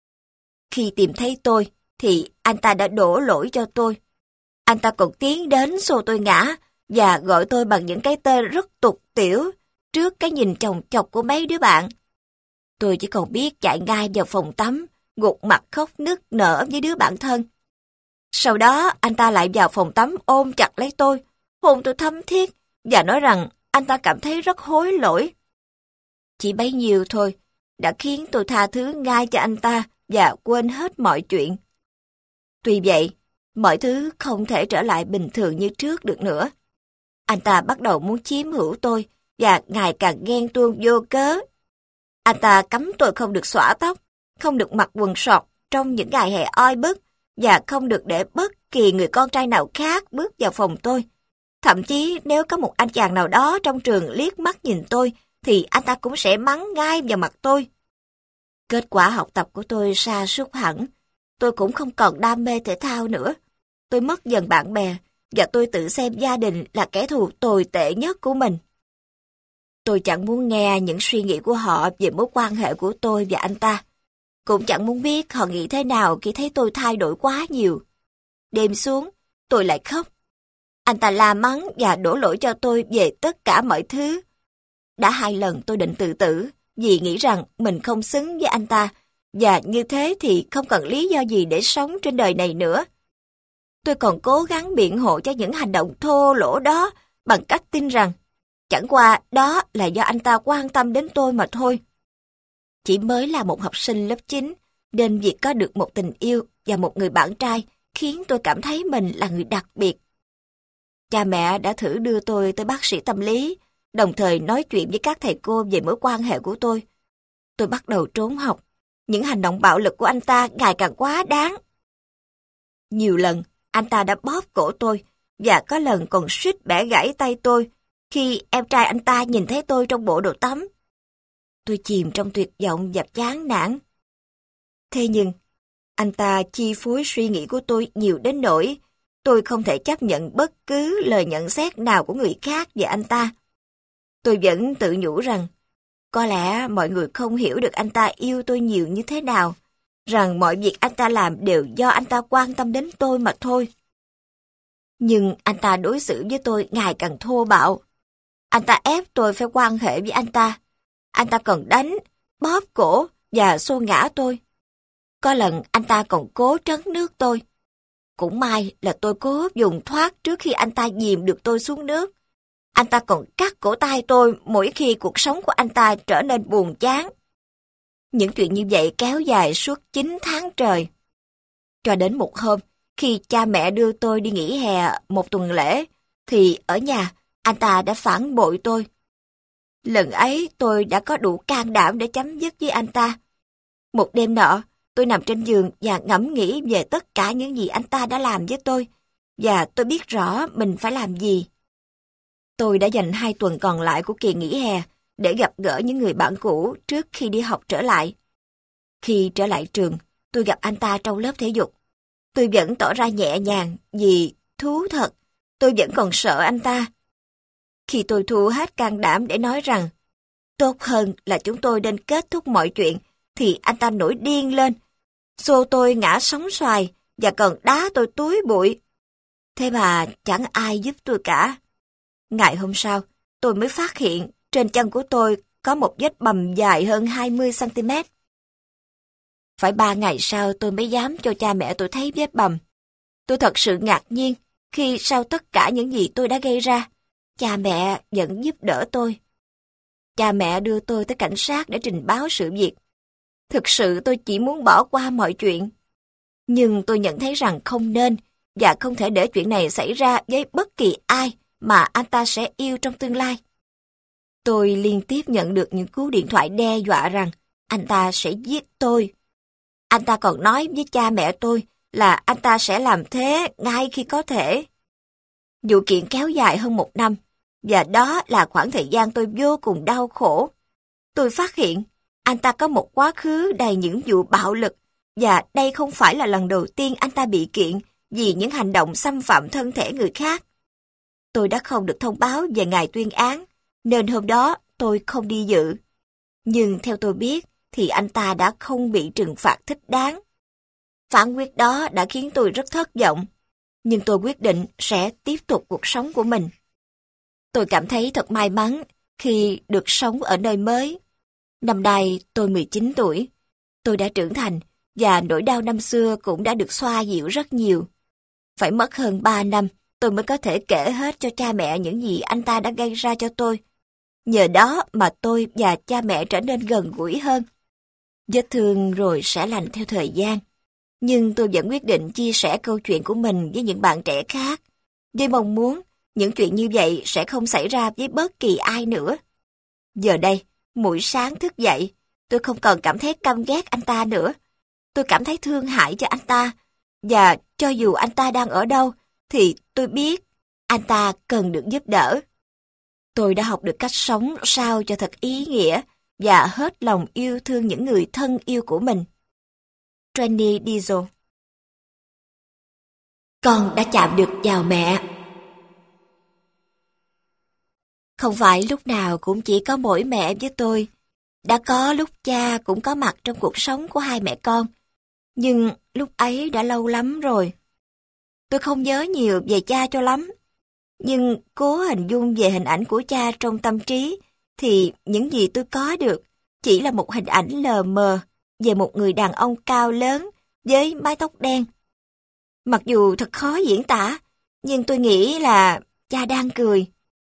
Khi tìm thấy tôi, thì anh ta đã đổ lỗi cho tôi. Anh ta còn tiến đến xô tôi ngã và gọi tôi bằng những cái tên rất tục tĩu trước cái nhìn chòng chọc của mấy đứa bạn. Tôi chỉ còn biết chạy ngay vào phòng tắm, gục mặt khóc nức nở với đứa bạn thân. Sau đó anh ta lại vào phòng tắm ôm chặt lấy tôi, hôn tôi thấm thiết và nói rằng anh ta cảm thấy rất hối lỗi. Chỉ bấy nhiêu thôi đã khiến tôi tha thứ ngay cho anh ta và quên hết mọi chuyện. Tuy vậy, mọi thứ không thể trở lại bình thường như trước được nữa. Anh ta bắt đầu muốn chiếm hữu tôi và ngày càng ghen tuông vô cớ. Anh ta cấm tôi không được xõa tóc, không được mặc quần sọt trong những ngày hè oi bức và không được để bất kỳ người con trai nào khác bước vào phòng tôi. Thậm chí nếu có một anh chàng nào đó trong trường liếc mắt nhìn tôi thì anh ta cũng sẽ mắng ngay vào mặt tôi. Kết quả học tập của tôi sa sút hẳn. Tôi cũng không còn đam mê thể thao nữa. Tôi mất dần bạn bè và tôi tự xem gia đình là kẻ thù tồi tệ nhất của mình. Tôi chẳng muốn nghe những suy nghĩ của họ về mối quan hệ của tôi và anh ta. Cũng chẳng muốn biết họ nghĩ thế nào khi thấy tôi thay đổi quá nhiều. Đêm xuống, tôi lại khóc. Anh ta la mắng và đổ lỗi cho tôi về tất cả mọi thứ. Đã 2 lần tôi định tự tử vì nghĩ rằng mình không xứng với anh ta, và như thế thì không cần lý do gì để sống trên đời này nữa. Tôi còn cố gắng biện hộ cho những hành động thô lỗ đó bằng cách tin rằng chẳng qua đó là do anh ta quan tâm đến tôi mà thôi. Chỉ mới là một học sinh lớp 9, nên việc có được một tình yêu và một người bạn trai khiến tôi cảm thấy mình là người đặc biệt. Cha mẹ đã thử đưa tôi tới bác sĩ tâm lý, đồng thời nói chuyện với các thầy cô về mối quan hệ của tôi. Tôi bắt đầu trốn học. Những hành động bạo lực của anh ta ngày càng quá đáng. Nhiều lần, anh ta đã bóp cổ tôi, và có lần còn suýt bẻ gãy tay tôi khi em trai anh ta nhìn thấy tôi trong bộ đồ tắm. Tôi chìm trong tuyệt vọng và chán nản. Thế nhưng, anh ta chi phối suy nghĩ của tôi nhiều đến nỗi tôi không thể chấp nhận bất cứ lời nhận xét nào của người khác về anh ta. Tôi vẫn tự nhủ rằng, có lẽ mọi người không hiểu được anh ta yêu tôi nhiều như thế nào, rằng mọi việc anh ta làm đều do anh ta quan tâm đến tôi mà thôi. Nhưng anh ta đối xử với tôi ngày càng thô bạo. Anh ta ép tôi phải quan hệ với anh ta. Anh ta còn đánh, bóp cổ và xô ngã tôi. Có lần anh ta còn cố trấn nước tôi. Cũng may là tôi cố dùng thoát trước khi anh ta dìm được tôi xuống nước. Anh ta còn cắt cổ tay tôi mỗi khi cuộc sống của anh ta trở nên buồn chán. Những chuyện như vậy kéo dài suốt 9 tháng trời. Cho đến một hôm, khi cha mẹ đưa tôi đi nghỉ hè một tuần lễ, thì ở nhà anh ta đã phản bội tôi. Lần ấy tôi đã có đủ can đảm để chấm dứt với anh ta. Một đêm nọ, tôi nằm trên giường và ngẫm nghĩ về tất cả những gì anh ta đã làm với tôi, và tôi biết rõ mình phải làm gì. Tôi đã dành 2 tuần còn lại của kỳ nghỉ hè để gặp gỡ những người bạn cũ trước khi đi học trở lại. Khi trở lại trường, tôi gặp anh ta trong lớp thể dục. Tôi vẫn tỏ ra nhẹ nhàng vì, thú thật, tôi vẫn còn sợ anh ta. Khi tôi thu hết can đảm để nói rằng tốt hơn là chúng tôi nên kết thúc mọi chuyện, thì anh ta nổi điên lên, xô tôi ngã sóng xoài và còn đá tôi túi bụi. Thế mà chẳng ai giúp tôi cả. Ngày hôm sau, tôi mới phát hiện trên chân của tôi có một vết bầm dài hơn 20 cm. Phải 3 ngày sau tôi mới dám cho cha mẹ tôi thấy vết bầm. Tôi thật sự ngạc nhiên khi sau tất cả những gì tôi đã gây ra, cha mẹ vẫn giúp đỡ tôi. Cha mẹ đưa tôi tới cảnh sát để trình báo sự việc. Thực sự tôi chỉ muốn bỏ qua mọi chuyện. Nhưng tôi nhận thấy rằng không nên và không thể để chuyện này xảy ra với bất kỳ ai mà anh ta sẽ yêu trong tương lai. Tôi liên tiếp nhận được những cú điện thoại đe dọa rằng anh ta sẽ giết tôi. Anh ta còn nói với cha mẹ tôi là anh ta sẽ làm thế ngay khi có thể. Vụ kiện kéo dài hơn 1 năm, và đó là khoảng thời gian tôi vô cùng đau khổ. Tôi phát hiện anh ta có một quá khứ đầy những vụ bạo lực, và đây không phải là lần đầu tiên anh ta bị kiện vì những hành động xâm phạm thân thể người khác. Tôi đã không được thông báo về ngày tuyên án, nên hôm đó tôi không đi dự. Nhưng theo tôi biết, thì anh ta đã không bị trừng phạt thích đáng. Phán quyết đó đã khiến tôi rất thất vọng, nhưng tôi quyết định sẽ tiếp tục cuộc sống của mình. Tôi cảm thấy thật may mắn khi được sống ở nơi mới. Năm nay tôi 19 tuổi, tôi đã trưởng thành và nỗi đau năm xưa cũng đã được xoa dịu rất nhiều. Phải mất hơn 3 năm tôi mới có thể kể hết cho cha mẹ những gì anh ta đã gây ra cho tôi. Nhờ đó mà tôi và cha mẹ trở nên gần gũi hơn. Vết thương rồi sẽ lành theo thời gian. Nhưng tôi vẫn quyết định chia sẻ câu chuyện của mình với những bạn trẻ khác, với mong muốn những chuyện như vậy sẽ không xảy ra với bất kỳ ai nữa. Giờ đây, mỗi sáng thức dậy, tôi không còn cảm thấy căm ghét anh ta nữa. Tôi cảm thấy thương hại cho anh ta, và cho dù anh ta đang ở đâu, thì tôi biết anh ta cần được giúp đỡ. Tôi đã học được cách sống sao cho thật ý nghĩa và hết lòng yêu thương những người thân yêu của mình. Trenny Diesel. Con đã chạm được vào mẹ. Không phải lúc nào cũng chỉ có mỗi mẹ với tôi. Đã có lúc cha cũng có mặt trong cuộc sống của hai mẹ con. Nhưng lúc ấy đã lâu lắm rồi. Tôi không nhớ nhiều về cha cho lắm. Nhưng cố hình dung về hình ảnh của cha trong tâm trí, thì những gì tôi có được chỉ là một hình ảnh lờ mờ về một người đàn ông cao lớn với mái tóc đen. Mặc dù thật khó diễn tả, nhưng tôi nghĩ là cha đang cười,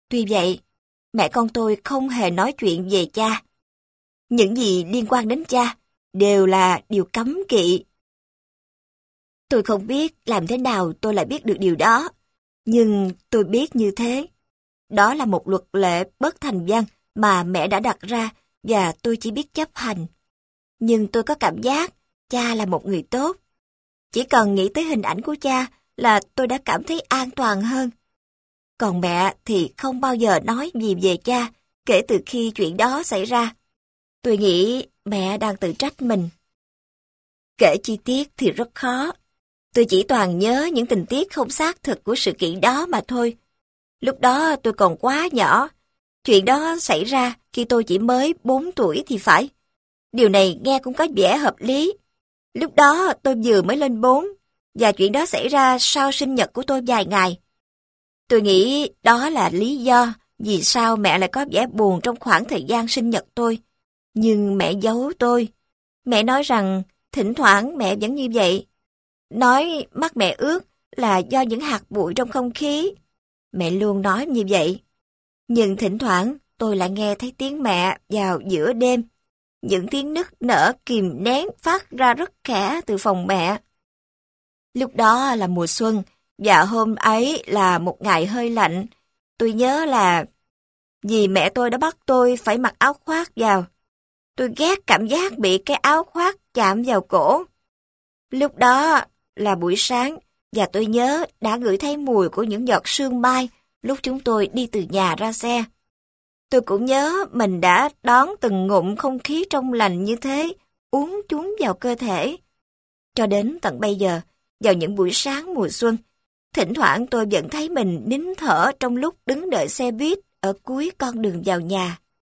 Tuy vậy, mẹ con tôi không hề nói chuyện về cha. Những gì liên quan đến cha đều là điều cấm kỵ. Tôi không biết làm thế nào tôi lại biết được điều đó, nhưng tôi biết như thế. Đó là một luật lệ bất thành văn mà mẹ đã đặt ra và tôi chỉ biết chấp hành. Nhưng tôi có cảm giác cha là một người tốt. Chỉ cần nghĩ tới hình ảnh của cha là tôi đã cảm thấy an toàn hơn. Còn mẹ thì không bao giờ nói gì về cha kể từ khi chuyện đó xảy ra. Tôi nghĩ mẹ đang tự trách mình. Kể chi tiết thì rất khó. Tôi chỉ toàn nhớ những tình tiết không xác thực của sự kiện đó mà thôi. Lúc đó tôi còn quá nhỏ. Chuyện đó xảy ra khi tôi chỉ mới 4 tuổi thì phải. Điều này nghe cũng có vẻ hợp lý. Lúc đó tôi vừa mới lên 4, và chuyện đó xảy ra sau sinh nhật của tôi vài ngày. Tôi nghĩ đó là lý do vì sao mẹ lại có vẻ buồn trong khoảng thời gian sinh nhật tôi. Nhưng mẹ giấu tôi. Mẹ nói rằng thỉnh thoảng mẹ vẫn như vậy. Nói mắt mẹ ướt là do những hạt bụi trong không khí. Mẹ luôn nói như vậy. Nhưng thỉnh thoảng tôi lại nghe thấy tiếng mẹ vào giữa đêm. Những tiếng nức nở kìm nén phát ra rất khẽ từ phòng mẹ. Lúc đó là mùa xuân, và hôm ấy là một ngày hơi lạnh. Tôi nhớ là vì mẹ tôi đã bắt tôi phải mặc áo khoác vào. Tôi ghét cảm giác bị cái áo khoác chạm vào cổ. Lúc đó là buổi sáng, và tôi nhớ đã ngửi thấy mùi của những giọt sương mai lúc chúng tôi đi từ nhà ra xe. Tôi cũng nhớ mình đã đón từng ngụm không khí trong lành như thế, uống chúng vào cơ thể. Cho đến tận bây giờ, vào những buổi sáng mùa xuân, thỉnh thoảng tôi vẫn thấy mình nín thở trong lúc đứng đợi xe buýt ở cuối con đường vào nhà.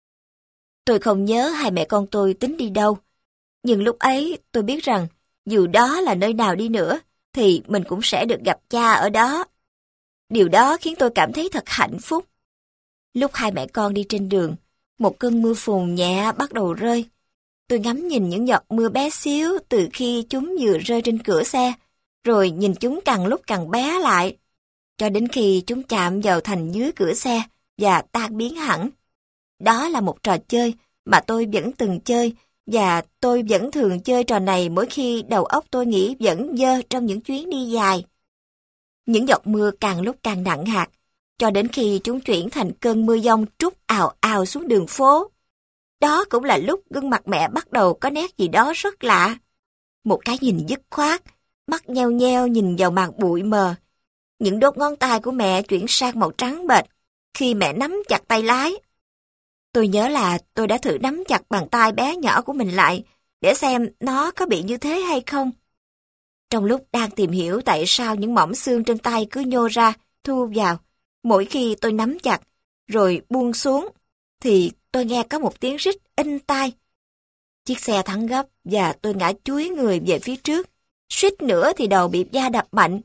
Tôi không nhớ hai mẹ con tôi tính đi đâu, nhưng lúc ấy tôi biết rằng dù đó là nơi nào đi nữa, thì mình cũng sẽ được gặp cha ở đó. Điều đó khiến tôi cảm thấy thật hạnh phúc. Lúc hai mẹ con đi trên đường, một cơn mưa phùn nhẹ bắt đầu rơi. Tôi ngắm nhìn những giọt mưa bé xíu từ khi chúng vừa rơi trên cửa xe, rồi nhìn chúng càng lúc càng bé lại, cho đến khi chúng chạm vào thành dưới cửa xe và tan biến hẳn. Đó là một trò chơi mà tôi vẫn từng chơi, và tôi vẫn thường chơi trò này mỗi khi đầu óc tôi nghĩ vẫn dơ trong những chuyến đi dài. Những giọt mưa càng lúc càng nặng hạt, cho đến khi chúng chuyển thành cơn mưa giông trút ào ào xuống đường phố. Đó cũng là lúc gương mặt mẹ bắt đầu có nét gì đó rất lạ. Một cái nhìn dứt khoát, mắt nheo nheo nhìn vào màn bụi mờ. Những đốt ngón tay của mẹ chuyển sang màu trắng bệch khi mẹ nắm chặt tay lái. Tôi nhớ là tôi đã thử nắm chặt bàn tay bé nhỏ của mình lại để xem nó có bị như thế hay không. Trong lúc đang tìm hiểu tại sao những mỏm xương trên tay cứ nhô ra, thu vào, mỗi khi tôi nắm chặt, rồi buông xuống, thì tôi nghe có một tiếng rít inh tai. Chiếc xe thắng gấp và tôi ngã chúi người về phía trước, suýt nữa thì đầu bị va đập mạnh.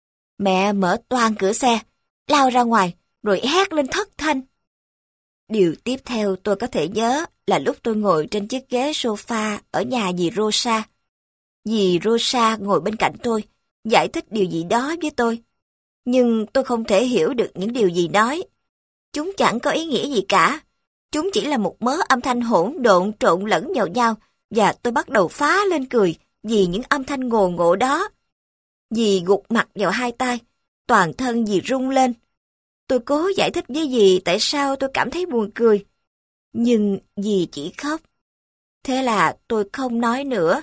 Mẹ mở toang cửa xe, lao ra ngoài, rồi hét lên thất thanh. Điều tiếp theo tôi có thể nhớ là lúc tôi ngồi trên chiếc ghế sofa ở nhà dì Rosa. Dì Rosa ngồi bên cạnh tôi, giải thích điều gì đó với tôi. Nhưng tôi không thể hiểu được những điều gì nói. Chúng chẳng có ý nghĩa gì cả. Chúng chỉ là một mớ âm thanh hỗn độn trộn lẫn vào nhau, và tôi bắt đầu phá lên cười vì những âm thanh ngồ ngộ đó. Dì gục mặt vào hai tay, toàn thân dì rung lên. Tôi cố giải thích với dì tại sao tôi cảm thấy buồn cười, nhưng dì chỉ khóc. Thế là tôi không nói nữa.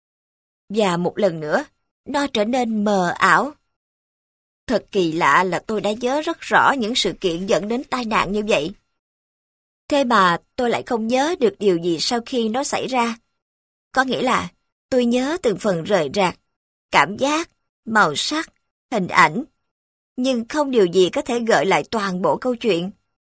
Và một lần nữa, nó trở nên mờ ảo. Thật kỳ lạ là tôi đã nhớ rất rõ những sự kiện dẫn đến tai nạn như vậy. Thế mà tôi lại không nhớ được điều gì sau khi nó xảy ra. Có nghĩa là tôi nhớ từng phần rời rạc, cảm giác, màu sắc, hình ảnh, nhưng không điều gì có thể gợi lại toàn bộ câu chuyện.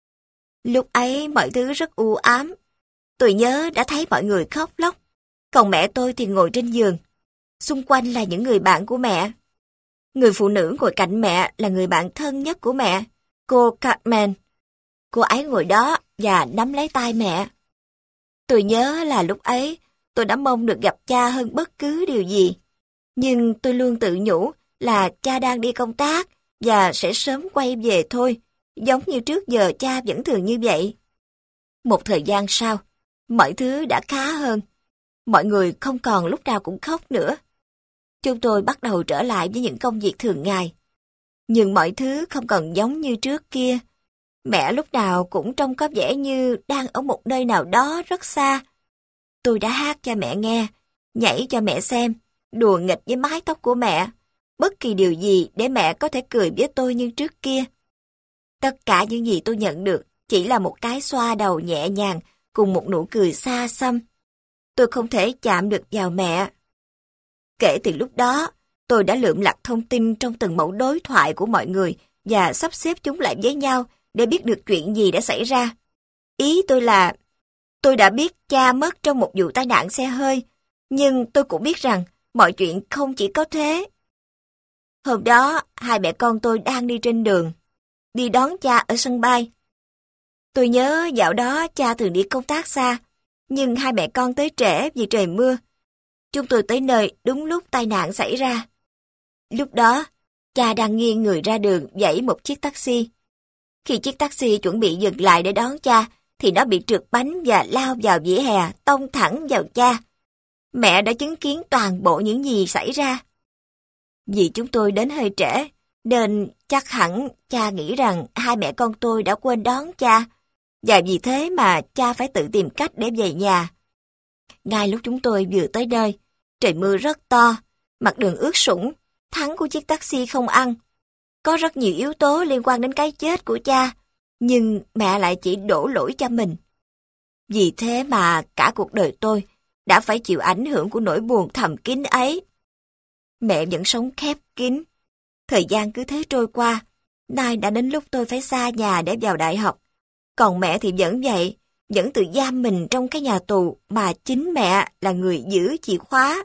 Lúc ấy mọi thứ rất u ám. Tôi nhớ đã thấy mọi người khóc lóc, còn mẹ tôi thì ngồi trên giường. Xung quanh là những người bạn của mẹ. Người phụ nữ ngồi cạnh mẹ là người bạn thân nhất của mẹ, cô Carmen. Cô ấy ngồi đó và nắm lấy tay mẹ. Tôi nhớ là lúc ấy tôi đã mong được gặp cha hơn bất cứ điều gì. Nhưng tôi luôn tự nhủ là cha đang đi công tác và sẽ sớm quay về thôi. giống như trước giờ cha vẫn thường như vậy. Một thời gian sau, mọi thứ đã khá hơn. Mọi người không còn lúc nào cũng khóc nữa. Chúng tôi bắt đầu trở lại với những công việc thường ngày. Nhưng mọi thứ không còn giống như trước kia. Mẹ lúc nào cũng trông có vẻ như đang ở một nơi nào đó rất xa. Tôi đã hát cho mẹ nghe, nhảy cho mẹ xem, đùa nghịch với mái tóc của mẹ. Bất kỳ điều gì để mẹ có thể cười với tôi như trước kia. Tất cả những gì tôi nhận được chỉ là một cái xoa đầu nhẹ nhàng cùng một nụ cười xa xăm. Tôi không thể chạm được vào mẹ. Kể từ lúc đó, tôi đã lượm lặt thông tin trong từng mẫu đối thoại của mọi người và sắp xếp chúng lại với nhau để biết được chuyện gì đã xảy ra. Ý tôi là, tôi đã biết cha mất trong một vụ tai nạn xe hơi, nhưng tôi cũng biết rằng mọi chuyện không chỉ có thế. Hôm đó, hai mẹ con tôi đang đi trên đường, đi đón cha ở sân bay. Tôi nhớ dạo đó cha thường đi công tác xa, nhưng hai mẹ con tới trễ vì trời mưa. Chúng tôi tới nơi đúng lúc tai nạn xảy ra. Lúc đó, cha đang nghiêng người ra đường dãy một chiếc taxi. Khi chiếc taxi chuẩn bị dừng lại để đón cha, thì nó bị trượt bánh và lao vào vỉa hè, tông thẳng vào cha. Mẹ đã chứng kiến toàn bộ những gì xảy ra. Vì chúng tôi đến hơi trễ, nên chắc hẳn cha nghĩ rằng hai mẹ con tôi đã quên đón cha, và vì thế mà cha phải tự tìm cách để về nhà. Ngay lúc chúng tôi vừa tới nơi, trời mưa rất to, mặt đường ướt sũng, thắng của chiếc taxi không ăn. Có rất nhiều yếu tố liên quan đến cái chết của cha, nhưng mẹ lại chỉ đổ lỗi cho mình. Vì thế mà cả cuộc đời tôi đã phải chịu ảnh hưởng của nỗi buồn thầm kín ấy. Mẹ vẫn sống khép kín. Thời gian cứ thế trôi qua, nay đã đến lúc tôi phải xa nhà để vào đại học. Còn mẹ thì vẫn vậy, vẫn tự giam mình trong cái nhà tù mà chính mẹ là người giữ chìa khóa.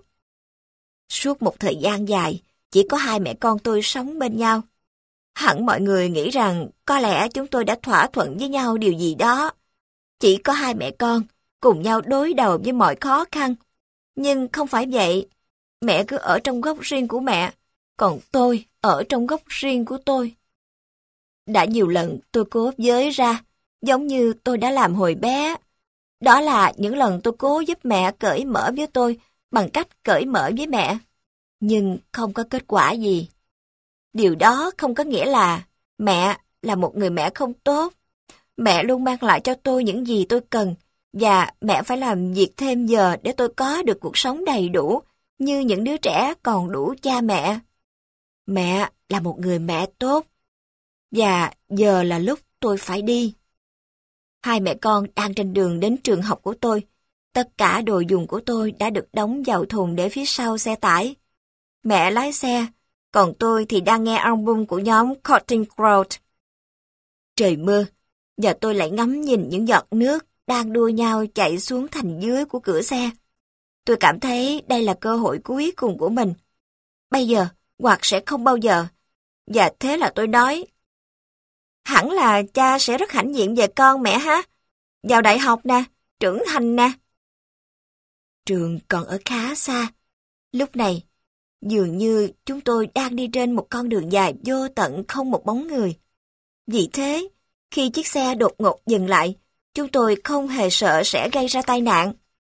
Suốt một thời gian dài, chỉ có hai mẹ con tôi sống bên nhau. Hẳn mọi người nghĩ rằng có lẽ chúng tôi đã thỏa thuận với nhau điều gì đó. Chỉ có hai mẹ con cùng nhau đối đầu với mọi khó khăn. Nhưng không phải vậy. Mẹ cứ ở trong góc riêng của mẹ, còn tôi ở trong góc riêng của tôi. Đã nhiều lần tôi cố giới ra, giống như tôi đã làm hồi bé. Đó là những lần tôi cố giúp mẹ cởi mở với tôi bằng cách cởi mở với mẹ. Nhưng không có kết quả gì. Điều đó không có nghĩa là mẹ là một người mẹ không tốt. Mẹ luôn mang lại cho tôi những gì tôi cần, và mẹ phải làm việc thêm giờ để tôi có được cuộc sống đầy đủ, như những đứa trẻ còn đủ cha mẹ. Mẹ là một người mẹ tốt, và giờ là lúc tôi phải đi. Hai mẹ con đang trên đường đến trường học của tôi. Tất cả đồ dùng của tôi đã được đóng vào thùng để phía sau xe tải. Mẹ lái xe, còn tôi thì đang nghe album của nhóm Cutting Crowd. Trời mưa, và tôi lại ngắm nhìn những giọt nước đang đua nhau chảy xuống thành dưới của cửa xe. Tôi cảm thấy đây là cơ hội cuối cùng của mình. Bây giờ, hoặc sẽ không bao giờ. Và thế là tôi nói, hẳn là cha sẽ rất hãnh diện về con mẹ ha. Vào đại học nè, trưởng thành nè. Trường còn ở khá xa. Lúc này, dường như chúng tôi đang đi trên một con đường dài vô tận không một bóng người. Vì thế, khi chiếc xe đột ngột dừng lại, chúng tôi không hề sợ sẽ gây ra tai nạn.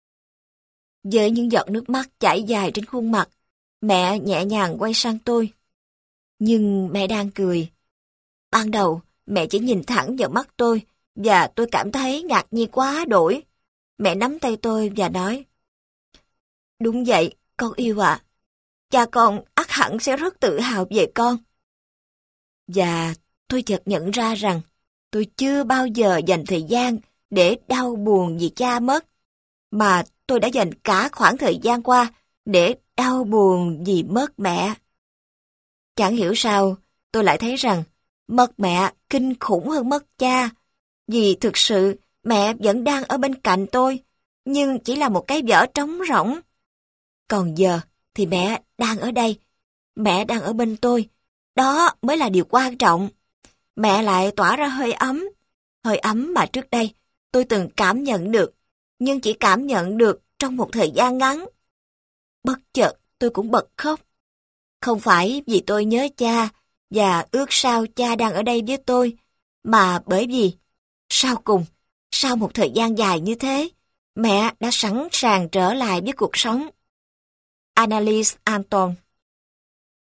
Với những giọt nước mắt chảy dài trên khuôn mặt, mẹ nhẹ nhàng quay sang tôi. Nhưng mẹ đang cười. Ban đầu, mẹ chỉ nhìn thẳng vào mắt tôi, và tôi cảm thấy ngạc nhiên quá đổi. Mẹ nắm tay tôi và nói, đúng vậy, con yêu ạ. Cha con ắt hẳn sẽ rất tự hào về con. Và tôi chợt nhận ra rằng tôi chưa bao giờ dành thời gian để đau buồn vì cha mất, mà tôi đã dành cả khoảng thời gian qua để đau buồn vì mất mẹ. Chẳng hiểu sao, tôi lại thấy rằng mất mẹ kinh khủng hơn mất cha, vì thực sự mẹ vẫn đang ở bên cạnh tôi, nhưng chỉ là một cái vỏ trống rỗng. Còn giờ thì mẹ đang ở đây, mẹ đang ở bên tôi, đó mới là điều quan trọng. Mẹ lại tỏa ra hơi ấm mà trước đây tôi từng cảm nhận được, nhưng chỉ cảm nhận được trong một thời gian ngắn. Bất chợt tôi cũng bật khóc. Không phải vì tôi nhớ cha và ước sao cha đang ở đây với tôi, mà bởi vì, sau cùng, sau một thời gian dài như thế, mẹ đã sẵn sàng trở lại với cuộc sống. Annalise Anton.